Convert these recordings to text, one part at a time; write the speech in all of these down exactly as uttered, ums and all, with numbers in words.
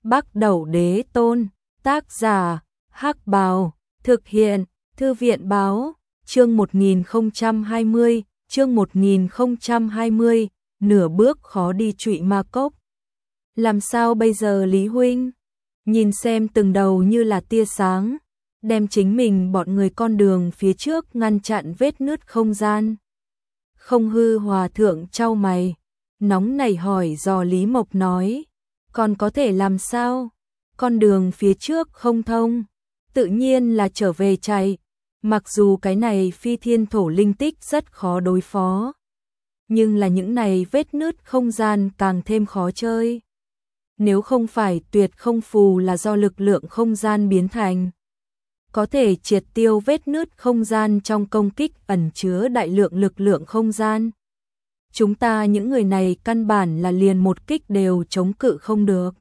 Bắc Đẩu Đế Tôn, tác giả, Hắc Bào, thực hiện, Thư viện Báo, chương một nghìn không trăm hai mươi, chương một nghìn không trăm hai mươi, nửa bước khó đi trụy ma cốc. Làm sao bây giờ Lý huynh? Nhìn xem từng đầu như là tia sáng, đem chính mình bọn người con đường phía trước ngăn chặn vết nứt không gian. Không hư hòa thượng chau mày, nóng nảy hỏi dò Lý Mộc nói, còn có thể làm sao? Con đường phía trước không thông, tự nhiên là trở về chạy, mặc dù cái này phi thiên thổ linh tích rất khó đối phó. Nhưng là những này vết nứt không gian càng thêm khó chơi. Nếu không phải tuyệt không phù là do lực lượng không gian biến thành, có thể triệt tiêu vết nứt không gian trong công kích ẩn chứa đại lượng lực lượng không gian. Chúng ta những người này căn bản là liền một kích đều chống cự không được.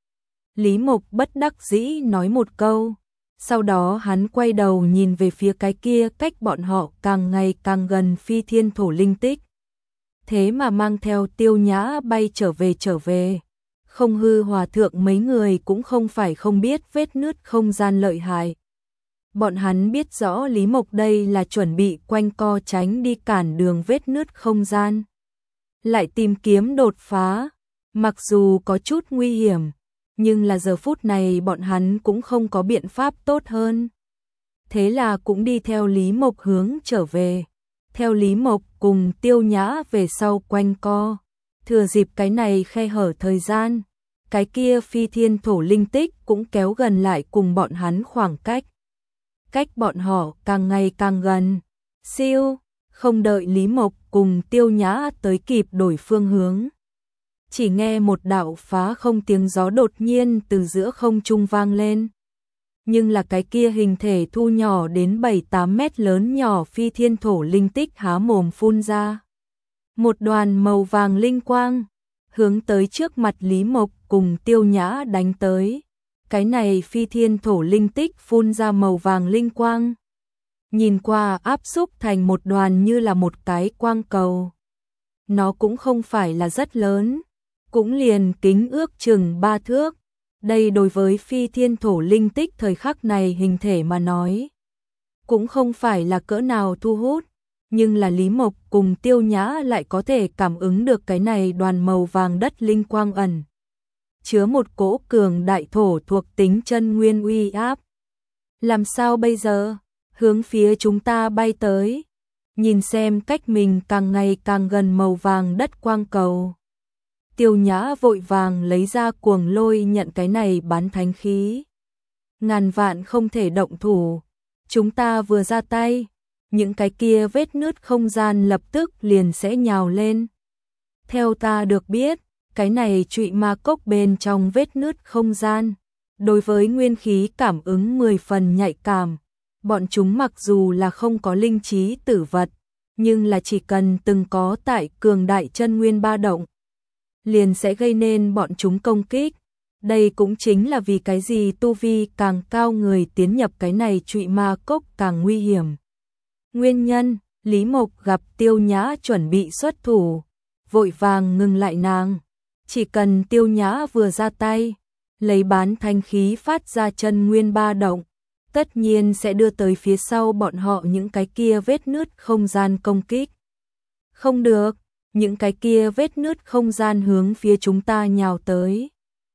Lý Mộc bất đắc dĩ nói một câu, sau đó hắn quay đầu nhìn về phía cái kia cách bọn họ càng ngày càng gần phi thiên thổ linh tích. Thế mà mang theo Tiêu Nhã bay trở về trở về. Không hư hòa thượng mấy người cũng không phải không biết vết nứt không gian lợi hại. Bọn hắn biết rõ Lý Mộc đây là chuẩn bị quanh co tránh đi cản đường vết nứt không gian. Lại tìm kiếm đột phá, mặc dù có chút nguy hiểm, nhưng là giờ phút này bọn hắn cũng không có biện pháp tốt hơn. Thế là cũng đi theo Lý Mộc hướng trở về. Theo Lý Mộc cùng Tiêu Nhã về sau quanh co. Thừa dịp cái này khe hở thời gian, cái kia phi thiên thổ linh tích cũng kéo gần lại cùng bọn hắn khoảng cách. Cách bọn họ càng ngày càng gần. Siêu, không đợi Lý Mộc cùng Tiêu Nhã tới kịp đổi phương hướng. Chỉ nghe một đạo phá không tiếng gió đột nhiên từ giữa không trung vang lên. Nhưng là cái kia hình thể thu nhỏ đến bảy tám mét lớn nhỏ phi thiên thổ linh tích há mồm phun ra. Một đoàn màu vàng linh quang, hướng tới trước mặt Lý Mộc cùng Tiêu Nhã đánh tới. Cái này phi thiên thổ linh tích phun ra màu vàng linh quang. Nhìn qua áp xúc thành một đoàn như là một cái quang cầu. Nó cũng không phải là rất lớn, cũng liền kính ước chừng ba thước. Đây đối với phi thiên thổ linh tích thời khắc này hình thể mà nói, cũng không phải là cỡ nào thu hút. Nhưng là Lý Mộc cùng Tiêu Nhã lại có thể cảm ứng được cái này đoàn màu vàng đất linh quang ẩn chứa một cỗ cường đại thổ thuộc tính chân nguyên uy áp. Làm sao bây giờ? Hướng phía chúng ta bay tới. Nhìn xem cách mình càng ngày càng gần màu vàng đất quang cầu. Tiêu Nhã vội vàng lấy ra cuồng lôi nhận cái này bán thánh khí. Ngàn vạn không thể động thủ. Chúng ta vừa ra tay, những cái kia vết nứt không gian lập tức liền sẽ nhào lên. Theo ta được biết, cái này trụy ma cốc bên trong vết nứt không gian, đối với nguyên khí cảm ứng mười phần nhạy cảm. Bọn chúng mặc dù là không có linh trí tử vật, nhưng là chỉ cần từng có tại cường đại chân nguyên ba động, liền sẽ gây nên bọn chúng công kích. Đây cũng chính là vì cái gì tu vi càng cao người tiến nhập cái này trụy ma cốc càng nguy hiểm. Nguyên nhân, Lý Mộc gặp Tiêu Nhã chuẩn bị xuất thủ, vội vàng ngừng lại nàng. Chỉ cần Tiêu Nhã vừa ra tay, lấy bán thanh khí phát ra chân nguyên ba động, tất nhiên sẽ đưa tới phía sau bọn họ những cái kia vết nứt không gian công kích. Không được, những cái kia vết nứt không gian hướng phía chúng ta nhào tới.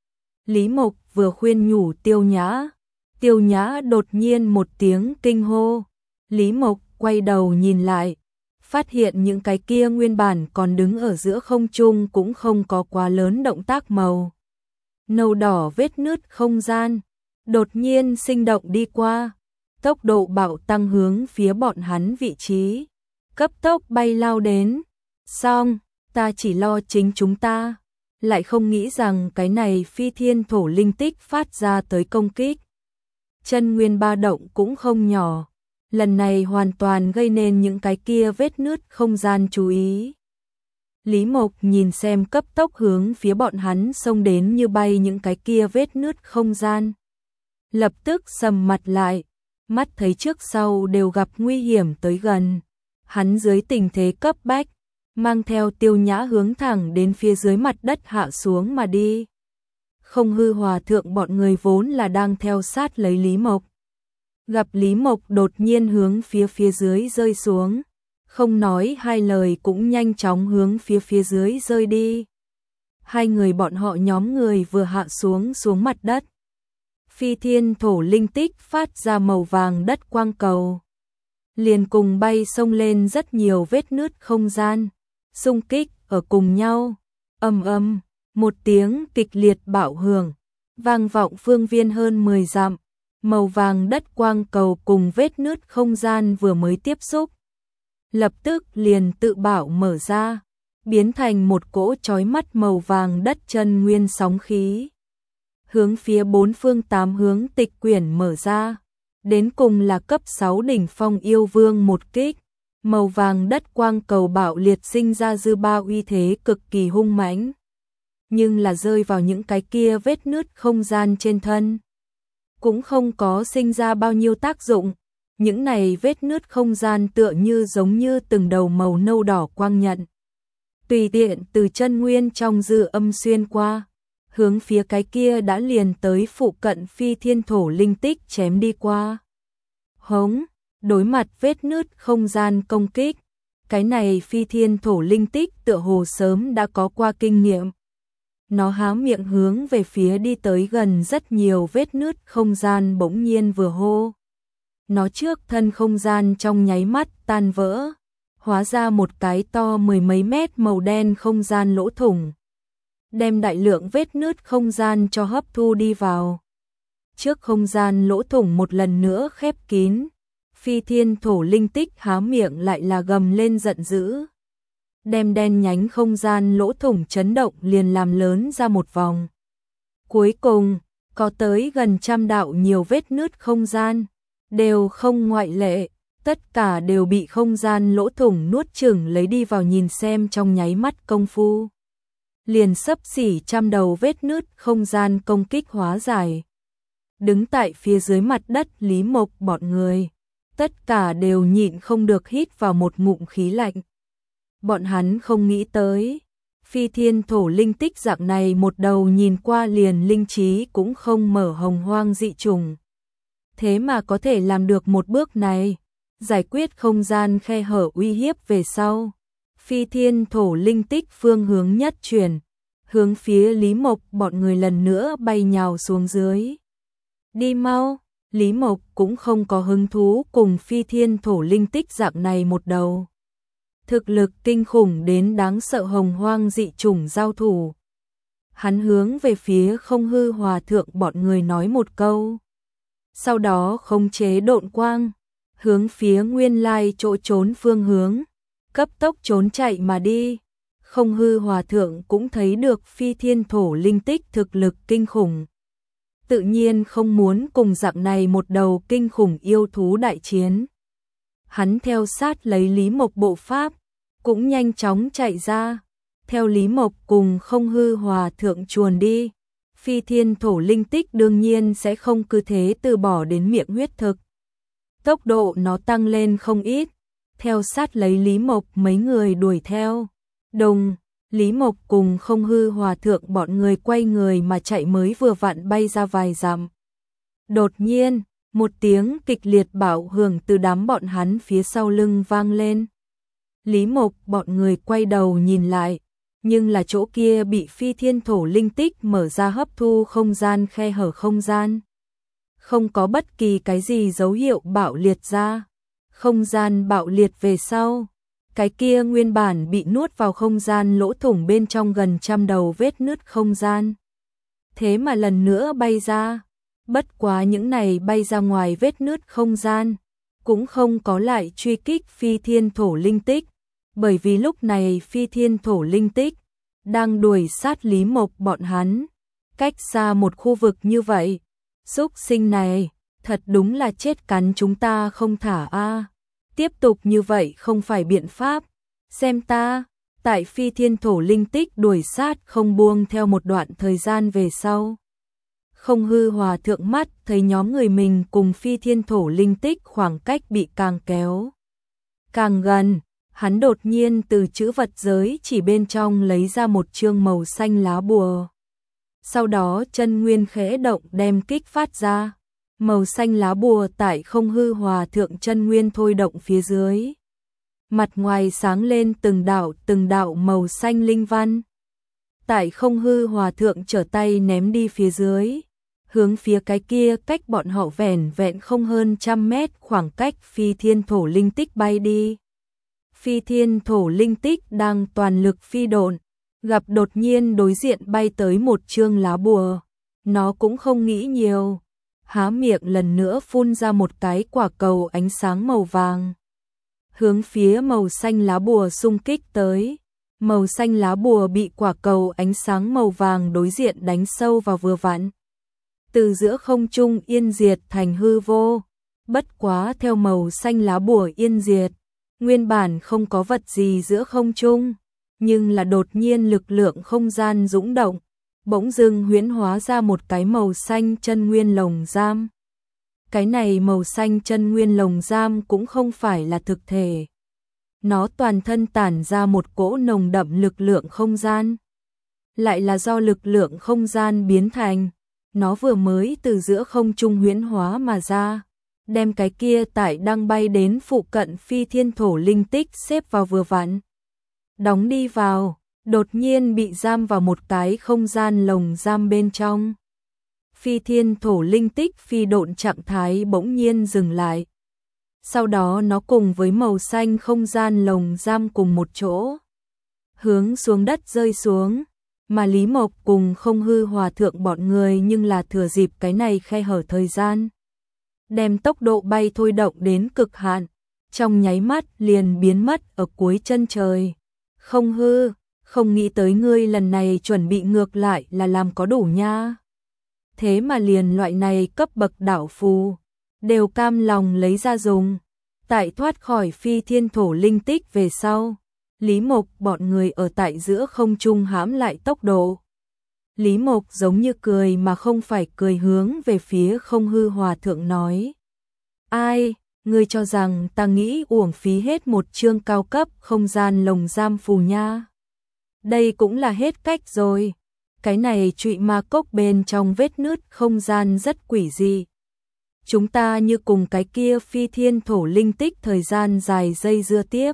Lý Mộc vừa khuyên nhủ Tiêu Nhã, Tiêu Nhã đột nhiên một tiếng kinh hô. Lý Mộc quay đầu nhìn lại, phát hiện những cái kia nguyên bản còn đứng ở giữa không trung cũng không có quá lớn động tác màu nâu đỏ vết nứt không gian, đột nhiên sinh động đi qua, tốc độ bạo tăng hướng phía bọn hắn vị trí, cấp tốc bay lao đến. Xong, ta chỉ lo chính chúng ta, lại không nghĩ rằng cái này phi thiên thổ linh tích phát ra tới công kích. Chân nguyên ba động cũng không nhỏ. Lần này hoàn toàn gây nên những cái kia vết nứt không gian chú ý. Lý Mộc nhìn xem cấp tốc hướng phía bọn hắn xông đến như bay những cái kia vết nứt không gian. Lập tức sầm mặt lại, mắt thấy trước sau đều gặp nguy hiểm tới gần. Hắn dưới tình thế cấp bách, mang theo Tiêu Nhã hướng thẳng đến phía dưới mặt đất hạ xuống mà đi. Không hư hòa thượng bọn người vốn là đang theo sát lấy Lý Mộc. Gặp Lý Mộc đột nhiên hướng phía phía dưới rơi xuống, không nói hai lời cũng nhanh chóng hướng phía phía dưới rơi đi. Hai người bọn họ nhóm người vừa hạ xuống xuống mặt đất. Phi thiên thổ linh tích phát ra màu vàng đất quang cầu. Liền cùng bay xông lên rất nhiều vết nứt không gian, xung kích ở cùng nhau. Ầm ầm, một tiếng kịch liệt bạo hưởng, vang vọng phương viên hơn mười dặm. Màu vàng đất quang cầu cùng vết nứt không gian vừa mới tiếp xúc, lập tức liền tự bảo mở ra, biến thành một cỗ chói mắt màu vàng đất chân nguyên sóng khí. Hướng phía bốn phương tám hướng tịch quyển mở ra, đến cùng là cấp sáu đỉnh phong yêu vương một kích. Màu vàng đất quang cầu bạo liệt sinh ra dư ba uy thế cực kỳ hung mãnh, nhưng là rơi vào những cái kia vết nứt không gian trên thân, cũng không có sinh ra bao nhiêu tác dụng. Những này vết nứt không gian tựa như giống như từng đầu màu nâu đỏ quang nhận, tùy tiện từ chân nguyên trong dư âm xuyên qua, hướng phía cái kia đã liền tới phụ cận phi thiên thổ linh tích chém đi qua. Hống, đối mặt vết nứt không gian công kích, cái này phi thiên thổ linh tích tựa hồ sớm đã có qua kinh nghiệm. Nó há miệng hướng về phía đi tới gần rất nhiều vết nứt không gian bỗng nhiên vừa hô. Nó trước thân không gian trong nháy mắt tan vỡ, hóa ra một cái to mười mấy mét màu đen không gian lỗ thủng, đem đại lượng vết nứt không gian cho hấp thu đi vào. Trước không gian lỗ thủng một lần nữa khép kín, phi thiên thổ linh tích há miệng lại là gầm lên giận dữ, đem đen nhánh không gian lỗ thủng chấn động liền làm lớn ra một vòng. Cuối cùng, có tới gần trăm đạo nhiều vết nứt không gian, đều không ngoại lệ, tất cả đều bị không gian lỗ thủng nuốt chửng lấy đi vào. Nhìn xem trong nháy mắt công phu, liền xấp xỉ trăm đầu vết nứt không gian công kích hóa giải. Đứng tại phía dưới mặt đất Lý Mộc bọn người, tất cả đều nhịn không được hít vào một ngụm khí lạnh. Bọn hắn không nghĩ tới, phi thiên thổ linh tích dạng này một đầu nhìn qua liền linh trí cũng không mở hồng hoang dị trùng, thế mà có thể làm được một bước này, giải quyết không gian khe hở uy hiếp về sau. Phi thiên thổ linh tích phương hướng nhất chuyển, hướng phía Lý Mộc bọn người lần nữa bay nhào xuống dưới. Đi mau, Lý Mộc cũng không có hứng thú cùng phi thiên thổ linh tích dạng này một đầu. Thực lực kinh khủng đến đáng sợ hồng hoang dị chủng giao thủ. Hắn hướng về phía không hư hòa thượng bọn người nói một câu. Sau đó khống chế độn quang, hướng phía nguyên lai chỗ trốn phương hướng, cấp tốc trốn chạy mà đi. Không hư hòa thượng cũng thấy được phi thiên thổ linh tích thực lực kinh khủng, tự nhiên không muốn cùng dạng này một đầu kinh khủng yêu thú đại chiến. Hắn theo sát lấy Lý Mộc bộ pháp, cũng nhanh chóng chạy ra, theo Lý Mộc cùng không hư hòa thượng chuồn đi. Phi thiên thổ linh tích đương nhiên sẽ không cứ thế từ bỏ đến miệng huyết thực. Tốc độ nó tăng lên không ít, theo sát lấy Lý Mộc mấy người đuổi theo. Đồng, Lý Mộc cùng không hư hòa thượng bọn người quay người mà chạy mới vừa vặn bay ra vài dặm. Đột nhiên, một tiếng kịch liệt bạo hưởng từ đám bọn hắn phía sau lưng vang lên. Lý Mộc bọn người quay đầu nhìn lại, nhưng là chỗ kia bị phi thiên thổ linh tích mở ra hấp thu không gian khe hở không gian. Không có bất kỳ cái gì dấu hiệu bạo liệt ra. Không gian bạo liệt về sau, cái kia nguyên bản bị nuốt vào không gian lỗ thủng bên trong gần trăm đầu vết nứt không gian. Thế mà lần nữa bay ra, bất quá những này bay ra ngoài vết nứt không gian, cũng không có lại truy kích phi thiên thổ linh tích, bởi vì lúc này phi thiên thổ linh tích đang đuổi sát Lý Mộc bọn hắn, cách xa một khu vực như vậy. Súc sinh này, thật đúng là chết cắn chúng ta không thả a. Tiếp tục như vậy không phải biện pháp, xem ta. Tại phi thiên thổ linh tích đuổi sát không buông theo một đoạn thời gian về sau, không hư hòa thượng mắt thấy nhóm người mình cùng phi thiên thổ linh tích khoảng cách bị càng kéo càng gần. Hắn đột nhiên từ chữ vật giới chỉ bên trong lấy ra một chương màu xanh lá bùa. Sau đó chân nguyên khẽ động đem kích phát ra. Màu xanh lá bùa tại không hư hòa thượng chân nguyên thôi động phía dưới. Mặt ngoài sáng lên từng đạo từng đạo màu xanh linh văn. Tại không hư hòa thượng trở tay ném đi phía dưới. Hướng phía cái kia cách bọn họ vẻn vẹn không hơn trăm mét khoảng cách phi thiên thổ linh tích bay đi. Phi thiên thổ linh tích đang toàn lực phi độn, gặp đột nhiên đối diện bay tới một chương lá bùa. Nó cũng không nghĩ nhiều, há miệng lần nữa phun ra một cái quả cầu ánh sáng màu vàng. Hướng phía màu xanh lá bùa xung kích tới. Màu xanh lá bùa bị quả cầu ánh sáng màu vàng đối diện đánh sâu vào vừa vặn. Từ giữa không trung yên diệt thành hư vô. Bất quá theo màu xanh lá bùa yên diệt, nguyên bản không có vật gì giữa không trung, nhưng là đột nhiên lực lượng không gian dũng động, bỗng dưng huyễn hóa ra một cái màu xanh chân nguyên lồng giam. Cái này màu xanh chân nguyên lồng giam cũng không phải là thực thể. Nó toàn thân tản ra một cỗ nồng đậm lực lượng không gian. Lại là do lực lượng không gian biến thành. Nó vừa mới từ giữa không trung huyễn hóa mà ra. Đem cái kia tại đang bay đến phụ cận phi thiên thổ linh tích xếp vào vừa vặn. Đóng đi vào, đột nhiên bị giam vào một cái không gian lồng giam bên trong. Phi thiên thổ linh tích phi độn trạng thái bỗng nhiên dừng lại. Sau đó nó cùng với màu xanh không gian lồng giam cùng một chỗ. Hướng xuống đất rơi xuống. Mà Lý Mộc cùng không hư hòa thượng bọn người nhưng là thừa dịp cái này khe hở thời gian. Đem tốc độ bay thôi động đến cực hạn. Trong nháy mắt liền biến mất ở cuối chân trời. Không hư, không nghĩ tới ngươi lần này chuẩn bị ngược lại là làm có đủ nha. Thế mà liền loại này cấp bậc đảo phù, đều cam lòng lấy ra dùng. Tại thoát khỏi phi thiên thổ linh tích về sau, Lý Mộc bọn người ở tại giữa không trung hãm lại tốc độ. Lý Mộc giống như cười mà không phải cười hướng về phía không hư hòa thượng nói. Ai, ngươi cho rằng ta nghĩ uổng phí hết một chương cao cấp không gian lồng giam phù nha. Đây cũng là hết cách rồi. Cái này trụy ma cốc bên trong vết nứt không gian rất quỷ dị. Chúng ta như cùng cái kia phi thiên thổ linh tích thời gian dài dây dưa tiếp.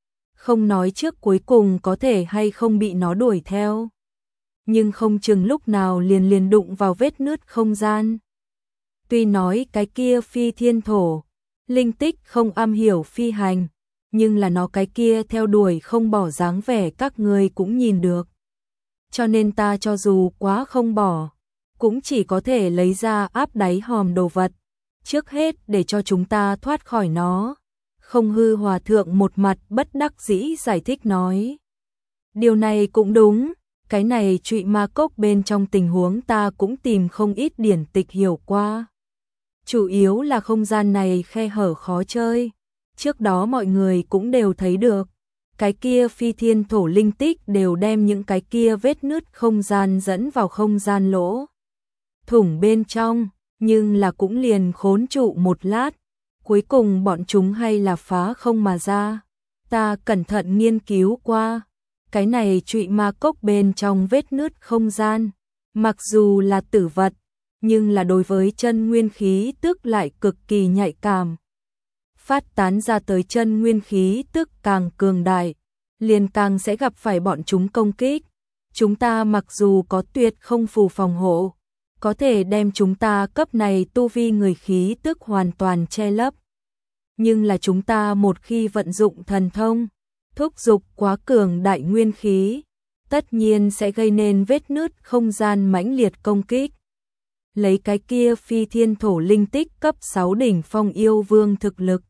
Không nói trước cuối cùng có thể hay không bị nó đuổi theo. Nhưng không chừng lúc nào liền liền đụng vào vết nứt không gian. Tuy nói cái kia phi thiên thổ, linh tích không am hiểu phi hành, nhưng là nó cái kia theo đuổi không bỏ dáng vẻ các người cũng nhìn được. Cho nên ta cho dù quá không bỏ, cũng chỉ có thể lấy ra áp đáy hòm đồ vật. Trước hết để cho chúng ta thoát khỏi nó. Không hư hòa thượng một mặt bất đắc dĩ giải thích nói. Điều này cũng đúng, cái này trụy ma cốc bên trong tình huống ta cũng tìm không ít điển tịch hiểu qua. Chủ yếu là không gian này khe hở khó chơi. Trước đó mọi người cũng đều thấy được. Cái kia phi thiên thổ linh tích đều đem những cái kia vết nứt không gian dẫn vào không gian lỗ thủng bên trong, nhưng là cũng liền khốn trụ một lát. Cuối cùng bọn chúng hay là phá không mà ra. Ta cẩn thận nghiên cứu qua. Cái này trụy ma cốc bên trong vết nứt không gian. Mặc dù là tử vật, nhưng là đối với chân nguyên khí tức lại cực kỳ nhạy cảm. Phát tán ra tới chân nguyên khí tức càng cường đại, liền càng sẽ gặp phải bọn chúng công kích. Chúng ta mặc dù có tuyệt không phù phòng hộ, có thể đem chúng ta cấp này tu vi người khí tức hoàn toàn che lấp. Nhưng là chúng ta một khi vận dụng thần thông, thúc dục quá cường đại nguyên khí, tất nhiên sẽ gây nên vết nứt không gian mãnh liệt công kích. Lấy cái kia phi thiên thổ linh tích cấp sáu đỉnh phong yêu vương thực lực,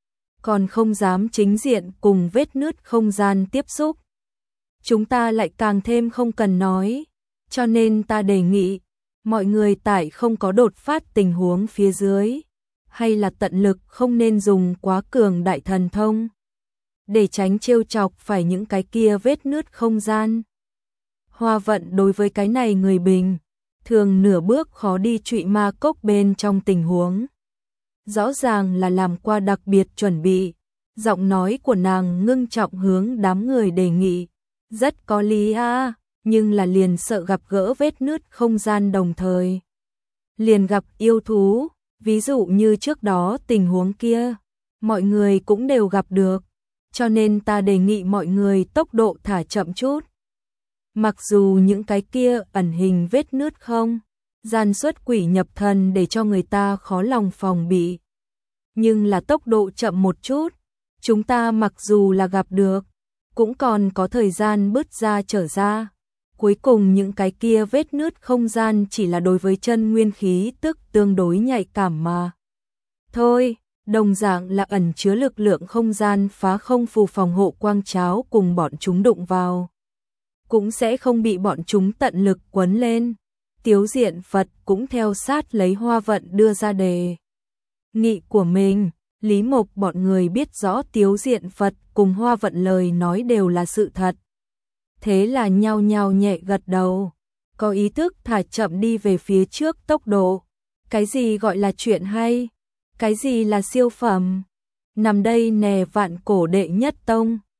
còn không dám chính diện cùng vết nứt không gian tiếp xúc. Chúng ta lại càng thêm không cần nói, cho nên ta đề nghị, mọi người tại không có đột phát tình huống phía dưới, hay là tận lực không nên dùng quá cường đại thần thông, để tránh trêu chọc phải những cái kia vết nứt không gian. Hoa vận đối với cái này người bình, thường nửa bước khó đi trụy ma cốc bên trong tình huống. Rõ ràng là làm qua đặc biệt chuẩn bị, giọng nói của nàng ngưng trọng hướng đám người đề nghị, rất có lý a. nhưng là liền sợ gặp gỡ vết nứt không gian đồng thời. Liền gặp yêu thú, ví dụ như trước đó tình huống kia, mọi người cũng đều gặp được, cho nên ta đề nghị mọi người tốc độ thả chậm chút. Mặc dù những cái kia ẩn hình vết nứt không gian xuất quỷ nhập thần để cho người ta khó lòng phòng bị, nhưng là tốc độ chậm một chút, chúng ta mặc dù là gặp được, cũng còn có thời gian bứt ra trở ra. Cuối cùng những cái kia vết nứt không gian chỉ là đối với chân nguyên khí tức tương đối nhạy cảm mà. Thôi, đồng dạng là ẩn chứa lực lượng không gian phá không phù phòng hộ quang cháo cùng bọn chúng đụng vào, cũng sẽ không bị bọn chúng tận lực quấn lên. Tiếu Diện Phật cũng theo sát lấy Hoa Vận đưa ra đề nghị của mình. Lý Mộc bọn người biết rõ Tiếu Diện Phật cùng Hoa Vận lời nói đều là sự thật. Thế là nhao nhao nhẹ gật đầu, có ý thức thả chậm đi về phía trước tốc độ. Cái gì gọi là chuyện hay? Cái gì là siêu phẩm? Nằm đây nè vạn cổ đệ nhất tông.